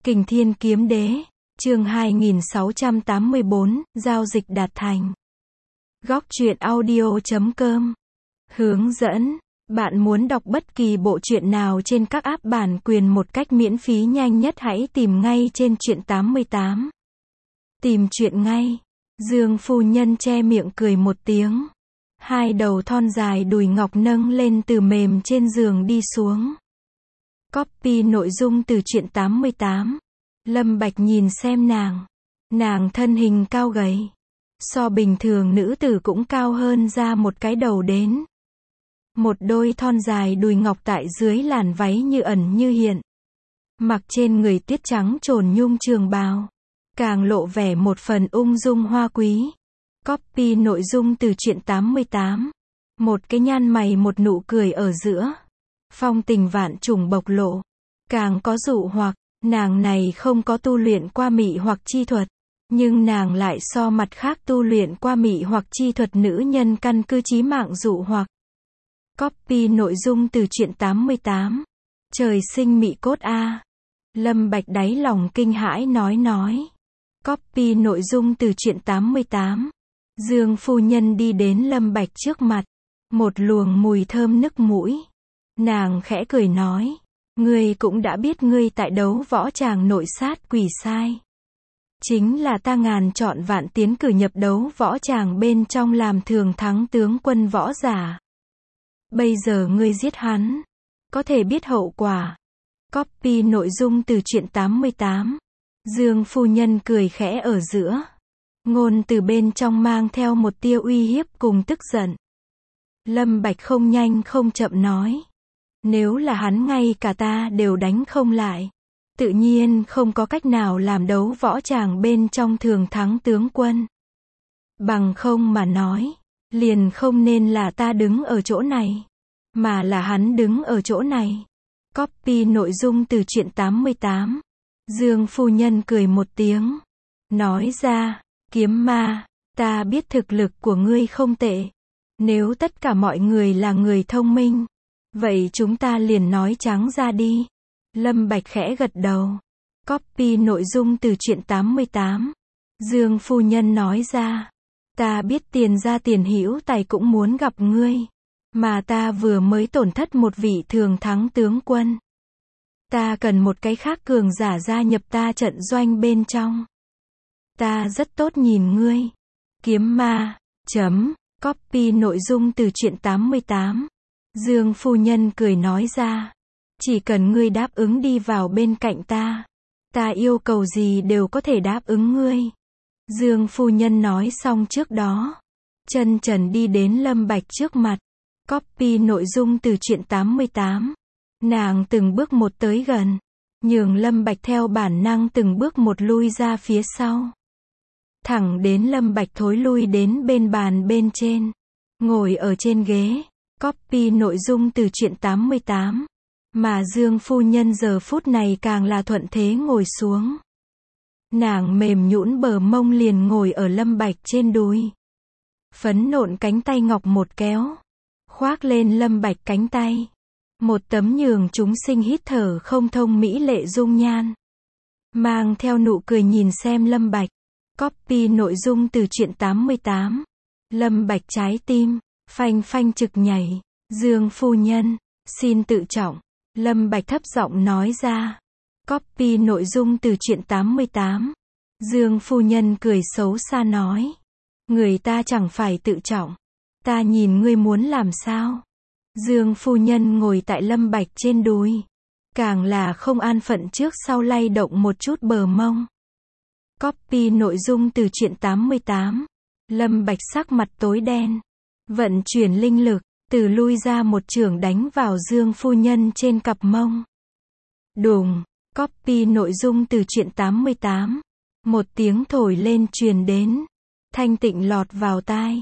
Kình Thiên Kiếm Đế, chương 2684, giao dịch đạt thành. Góc truyện audio.com. Hướng dẫn. Bạn muốn đọc bất kỳ bộ truyện nào trên các app bản quyền một cách miễn phí nhanh nhất hãy tìm ngay trên truyện 88. Tìm truyện ngay. Dương phu nhân che miệng cười một tiếng. Hai đầu thon dài đùi ngọc nâng lên từ mềm trên giường đi xuống. Copy nội dung từ truyện 88. Lâm Bạch nhìn xem nàng. Nàng thân hình cao gầy. So bình thường nữ tử cũng cao hơn ra một cái đầu đến. Một đôi thon dài đùi ngọc tại dưới làn váy như ẩn như hiện. Mặc trên người tiết trắng trồn nhung trường bào. Càng lộ vẻ một phần ung dung hoa quý. Copy nội dung từ truyện 88. Một cái nhăn mày một nụ cười ở giữa. Phong tình vạn trùng bộc lộ. Càng có dụ hoặc, nàng này không có tu luyện qua mị hoặc chi thuật. Nhưng nàng lại so mặt khác tu luyện qua mị hoặc chi thuật nữ nhân căn cứ chí mạng dụ hoặc. Copy nội dung từ truyện 88. Trời sinh mị cốt a. Lâm Bạch đáy lòng kinh hãi nói. Copy nội dung từ truyện 88. Dương phu nhân đi đến Lâm Bạch trước mặt. Một luồng mùi thơm nức mũi. Nàng khẽ cười nói. Ngươi cũng đã biết ngươi tại đấu võ tràng nội sát quỷ sai. Chính là ta ngàn chọn vạn tiến cử nhập đấu võ tràng bên trong làm thường thắng tướng quân võ giả. Bây giờ ngươi giết hắn. Có thể biết hậu quả. Copy nội dung từ truyện 88. Dương phu nhân cười khẽ ở giữa. Ngôn từ bên trong mang theo một tia uy hiếp cùng tức giận. Lâm Bạch không nhanh không chậm nói. Nếu là hắn ngay cả ta đều đánh không lại. Tự nhiên không có cách nào làm đấu võ tràng bên trong thường thắng tướng quân. Bằng không mà nói. Liền không nên là ta đứng ở chỗ này. Mà là hắn đứng ở chỗ này. Copy nội dung từ truyện 88. Dương phu nhân cười một tiếng. Nói ra. Kiếm ma. Ta biết thực lực của ngươi không tệ. Nếu tất cả mọi người là người thông minh. Vậy chúng ta liền nói trắng ra đi. Lâm Bạch khẽ gật đầu. Copy nội dung từ truyện 88. Dương phu nhân nói ra. Ta biết tiền ra tiền hữu tài cũng muốn gặp ngươi. Mà ta vừa mới tổn thất một vị thường thắng tướng quân. Ta cần một cái khác cường giả gia nhập ta trận doanh bên trong. Ta rất tốt nhìn ngươi. Kiếm ma. Copy nội dung từ truyện 88. Dương phu nhân cười nói ra. Chỉ cần ngươi đáp ứng đi vào bên cạnh ta. Ta yêu cầu gì đều có thể đáp ứng ngươi. Dương phu nhân nói xong trước đó. Chân trần đi đến Lâm Bạch trước mặt. Copy nội dung từ truyện 88. Nàng từng bước một tới gần. Nhường Lâm Bạch theo bản năng từng bước một lui ra phía sau. Thẳng đến Lâm Bạch thối lui đến bên bàn bên trên. Ngồi ở trên ghế. Copy nội dung từ truyện 88. Mà Dương phu nhân giờ phút này càng là thuận thế ngồi xuống. Nàng mềm nhũn bờ mông liền ngồi ở Lâm Bạch trên đùi. Phấn nộn cánh tay ngọc một kéo. Khoác lên Lâm Bạch cánh tay. Một tấm nhường chúng sinh hít thở không thông mỹ lệ dung nhan. Mang theo nụ cười nhìn xem Lâm Bạch. Copy nội dung từ truyện 88. Lâm Bạch trái tim. Phanh phanh trực nhảy. Dương phu nhân. Xin tự trọng. Lâm Bạch thấp giọng nói ra. Copy nội dung từ truyện 88. Dương phu nhân cười xấu xa nói. Người ta chẳng phải tự trọng. Ta nhìn ngươi muốn làm sao. Dương phu nhân ngồi tại Lâm Bạch trên đùi. Càng là không an phận trước sau lay động một chút bờ mông. Copy nội dung từ truyện 88. Lâm Bạch sắc mặt tối đen. Vận chuyển linh lực. Từ lui ra một chưởng đánh vào Dương phu nhân trên cặp mông. Đùng. Copy nội dung từ truyện 88. Một tiếng thổi lên truyền đến. Thanh tịnh lọt vào tai.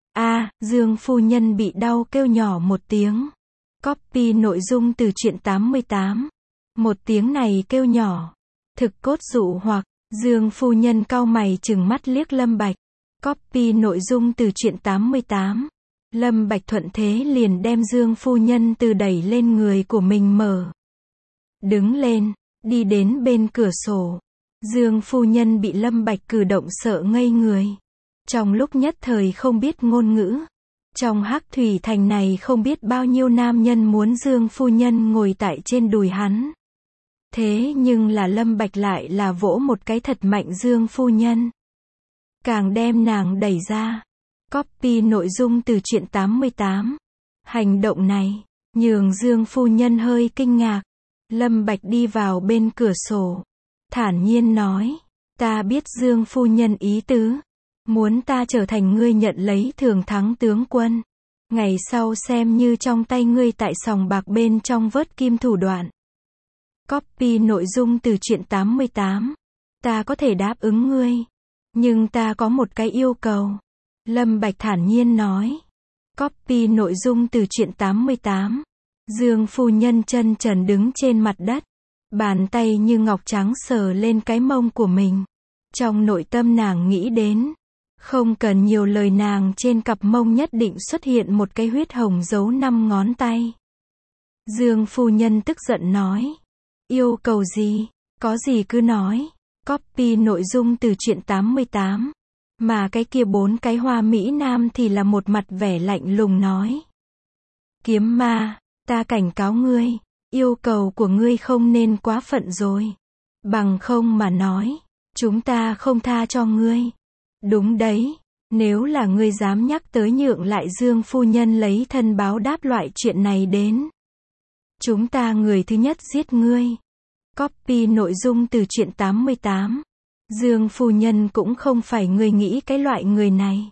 Dương phu nhân bị đau kêu nhỏ một tiếng. Copy nội dung từ truyện 88. Một tiếng này kêu nhỏ. Thực cốt dụ hoặc. Dương phu nhân cau mày trừng mắt liếc Lâm Bạch. Copy nội dung từ truyện 88. Lâm Bạch thuận thế liền đem Dương phu nhân từ đẩy lên người của mình mở. Đứng lên. đi đến bên cửa sổ. Dương phu nhân bị Lâm Bạch cử động sợ ngây người. Trong lúc nhất thời không biết ngôn ngữ. Trong Hắc Thủy Thành này không biết bao nhiêu nam nhân muốn Dương phu nhân ngồi tại trên đùi hắn. Thế nhưng là Lâm Bạch lại là vỗ một cái thật mạnh Dương phu nhân. Càng đem nàng đẩy ra. Copy nội dung từ truyện 88. Hành động này, nhường Dương phu nhân hơi kinh ngạc. Lâm Bạch đi vào bên cửa sổ. Thản nhiên nói. Ta biết Dương phu nhân ý tứ. Muốn ta trở thành ngươi nhận lấy thường thắng tướng quân. Ngày sau xem như trong tay ngươi tại sòng bạc bên trong vớt kim thủ đoạn. Copy nội dung từ truyện 88. Ta có thể đáp ứng ngươi. Nhưng ta có một cái yêu cầu. Lâm Bạch thản nhiên nói. Copy nội dung từ truyện 88. Dương phu nhân chân trần đứng trên mặt đất. Bàn tay như ngọc trắng sờ lên cái mông của mình. Trong nội tâm nàng nghĩ đến. Không cần nhiều lời, nàng trên cặp mông nhất định xuất hiện một cái huyết hồng dấu 5 ngón tay. Dương phu nhân tức giận nói. Yêu cầu gì? Có gì cứ nói. Copy nội dung từ truyện 88. Mà cái kia 4 cái hoa mỹ nam thì là một mặt vẻ lạnh lùng nói. Kiếm ma, ta cảnh cáo ngươi, yêu cầu của ngươi không nên quá phận rồi. Bằng không mà nói, chúng ta không tha cho ngươi. Đúng đấy, nếu là ngươi dám nhắc tới nhượng lại Dương phu nhân lấy thân báo đáp loại chuyện này đến. Chúng ta người thứ nhất giết ngươi. Copy nội dung từ truyện 88. Dương phu nhân cũng không phải ngươi nghĩ cái loại người này.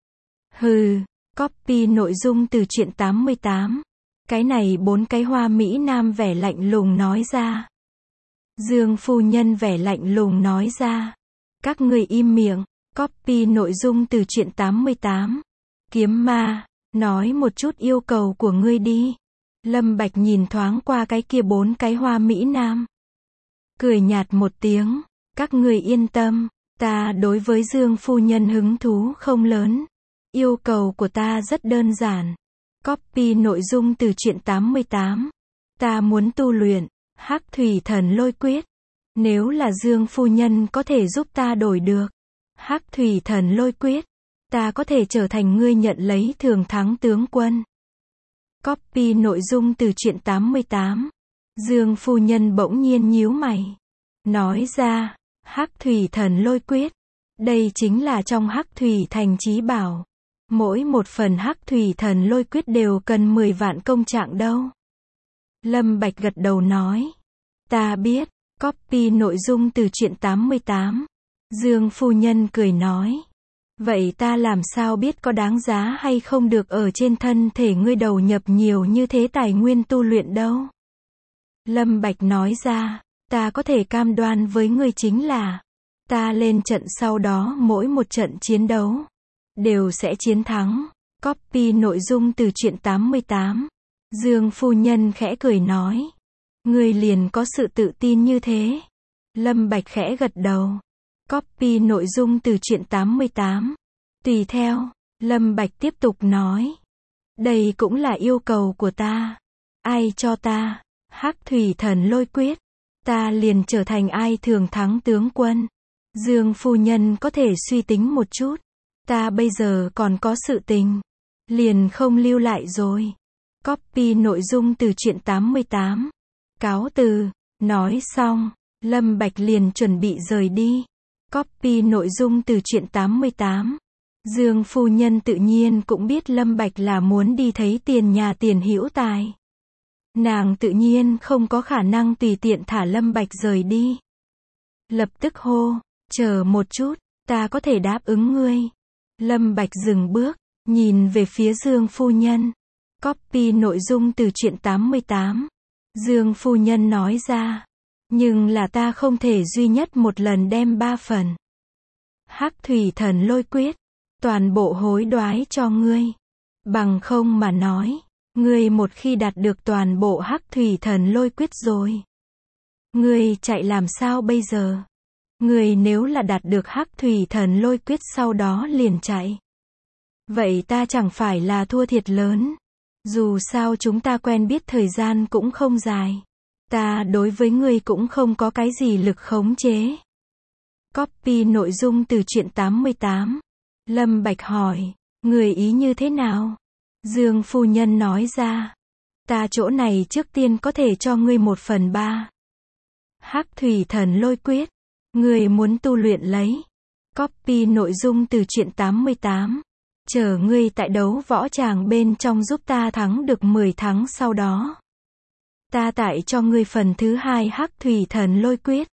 Hừ, copy nội dung từ truyện 88. Cái này 4 cái hoa mỹ nam vẻ lạnh lùng nói ra. Dương phu nhân vẻ lạnh lùng nói ra. Các ngươi im miệng. Copy nội dung từ truyện 88. Kiếm ma, nói một chút yêu cầu của ngươi đi. Lâm Bạch nhìn thoáng qua cái kia 4 cái hoa mỹ nam. Cười nhạt một tiếng. Các ngươi yên tâm, ta đối với Dương phu nhân hứng thú không lớn. Yêu cầu của ta rất đơn giản. Copy nội dung từ truyện 88. Ta muốn tu luyện Hắc Thủy Thần Lôi Quyết. Nếu là Dương phu nhân có thể giúp ta đổi được Hắc Thủy Thần Lôi Quyết, ta có thể trở thành ngươi nhận lấy thường thắng tướng quân. Copy nội dung từ truyện 88. Dương phu nhân bỗng nhiên nhíu mày. Nói ra, Hắc Thủy Thần Lôi Quyết. Đây chính là trong Hắc Thủy Thành chí bảo. Mỗi một phần Hắc Thủy Thần Lôi Quyết đều cần 10 vạn công trạng đâu. Lâm Bạch gật đầu nói. Ta biết. Copy nội dung từ truyện 88. Dương phu nhân cười nói. Vậy ta làm sao biết có đáng giá hay không được ở trên thân thể ngươi đầu nhập nhiều như thế tài nguyên tu luyện đâu. Lâm Bạch nói ra. Ta có thể cam đoan với ngươi chính là. Ta lên trận sau đó mỗi một trận chiến đấu. Đều sẽ chiến thắng. Copy nội dung từ truyện 88. Dương phu nhân khẽ cười nói. Ngươi liền có sự tự tin như thế. Lâm Bạch khẽ gật đầu. Copy nội dung từ truyện 88. Tùy theo, Lâm Bạch tiếp tục nói. Đây cũng là yêu cầu của ta. Ai cho ta Hắc Thủy Thần Lôi Quyết, ta liền trở thành ai thường thắng tướng quân. Dương phu nhân có thể suy tính một chút. Ta bây giờ còn có sự tình. Liền không lưu lại rồi. Copy nội dung từ truyện 88. Cáo từ. Nói xong, Lâm Bạch liền chuẩn bị rời đi. Copy nội dung từ truyện 88. Dương phu nhân tự nhiên cũng biết Lâm Bạch là muốn đi thấy tiền nhà tiền hữu tài. Nàng tự nhiên không có khả năng tùy tiện thả Lâm Bạch rời đi. Lập tức hô, chờ một chút, ta có thể đáp ứng ngươi. Lâm Bạch dừng bước, nhìn về phía Dương phu nhân. Copy nội dung từ truyện 88. Dương phu nhân nói ra. Nhưng là ta không thể duy nhất một lần đem 3 phần Hắc Thủy Thần Lôi Quyết toàn bộ hối đoái cho ngươi. Bằng không mà nói, ngươi một khi đạt được toàn bộ Hắc Thủy Thần Lôi Quyết rồi, ngươi chạy làm sao bây giờ? Ngươi nếu là đạt được Hắc Thủy Thần Lôi Quyết sau đó liền chạy, vậy ta chẳng phải là thua thiệt lớn. Dù sao chúng ta quen biết thời gian cũng không dài. Ta đối với ngươi cũng không có cái gì lực khống chế. Copy nội dung từ truyện 88. Lâm Bạch hỏi, người ý như thế nào? Dương phu nhân nói ra, ta chỗ này trước tiên có thể cho ngươi 1/3. Hắc thủy thần lôi quyết, ngươi muốn tu luyện lấy. Copy nội dung từ truyện 88. Chờ ngươi tại đấu võ tràng bên trong giúp ta thắng được 10 tháng sau đó. Ta tại cho ngươi phần thứ 2 Hắc thủy thần lôi quyết.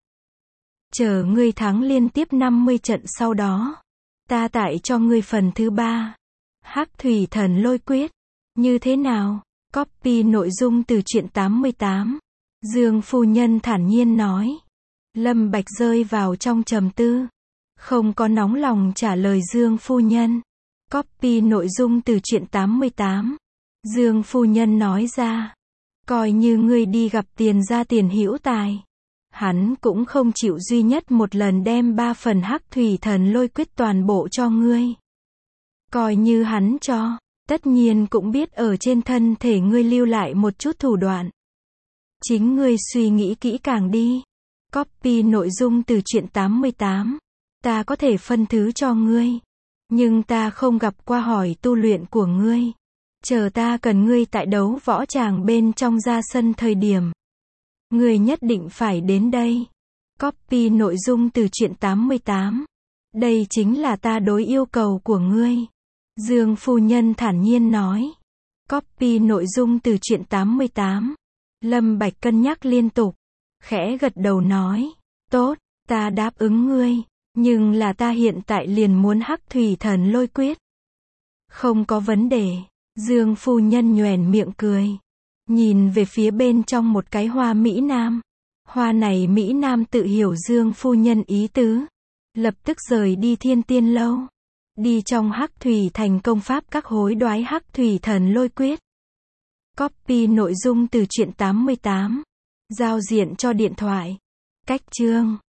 Chờ ngươi thắng liên tiếp 50 trận sau đó. Ta tại cho ngươi phần thứ 3. Hắc thủy thần lôi quyết. Như thế nào? Copy nội dung từ truyện 88. Dương phu nhân thản nhiên nói. Lâm Bạch rơi vào trong trầm tư. Không có nóng lòng trả lời Dương phu nhân. Copy nội dung từ truyện 88. Dương phu nhân nói ra. Coi như ngươi đi gặp tiền gia tiền hữu tài. Hắn cũng không chịu duy nhất một lần đem 3 phần Hắc thủy thần lôi quyết toàn bộ cho ngươi. Coi như hắn cho, tất nhiên cũng biết ở trên thân thể ngươi lưu lại một chút thủ đoạn. Chính ngươi suy nghĩ kỹ càng đi. Copy nội dung từ truyện 88. Ta có thể phân thứ cho ngươi. Nhưng ta không gặp qua hỏi tu luyện của ngươi. Chờ ta cần ngươi tại đấu võ tràng bên trong ra sân thời điểm. Ngươi nhất định phải đến đây. Copy nội dung từ truyện 88. Đây chính là ta đối yêu cầu của ngươi. Dương phu nhân thản nhiên nói. Copy nội dung từ truyện 88. Lâm Bạch cân nhắc liên tục. Khẽ gật đầu nói. Tốt, ta đáp ứng ngươi. Nhưng là ta hiện tại liền muốn Hắc thủy thần lôi quyết. Không có vấn đề. Dương phu nhân nhoẻn miệng cười. Nhìn về phía bên trong một cái hoa Mỹ Nam. Hoa này Mỹ Nam tự hiểu Dương phu nhân ý tứ. Lập tức rời đi Thiên Tiên Lâu. Đi trong Hắc thủy thành công pháp các hối đoái Hắc thủy thần lôi quyết. Copy nội dung từ truyện 88. Giao diện cho điện thoại. Cách chương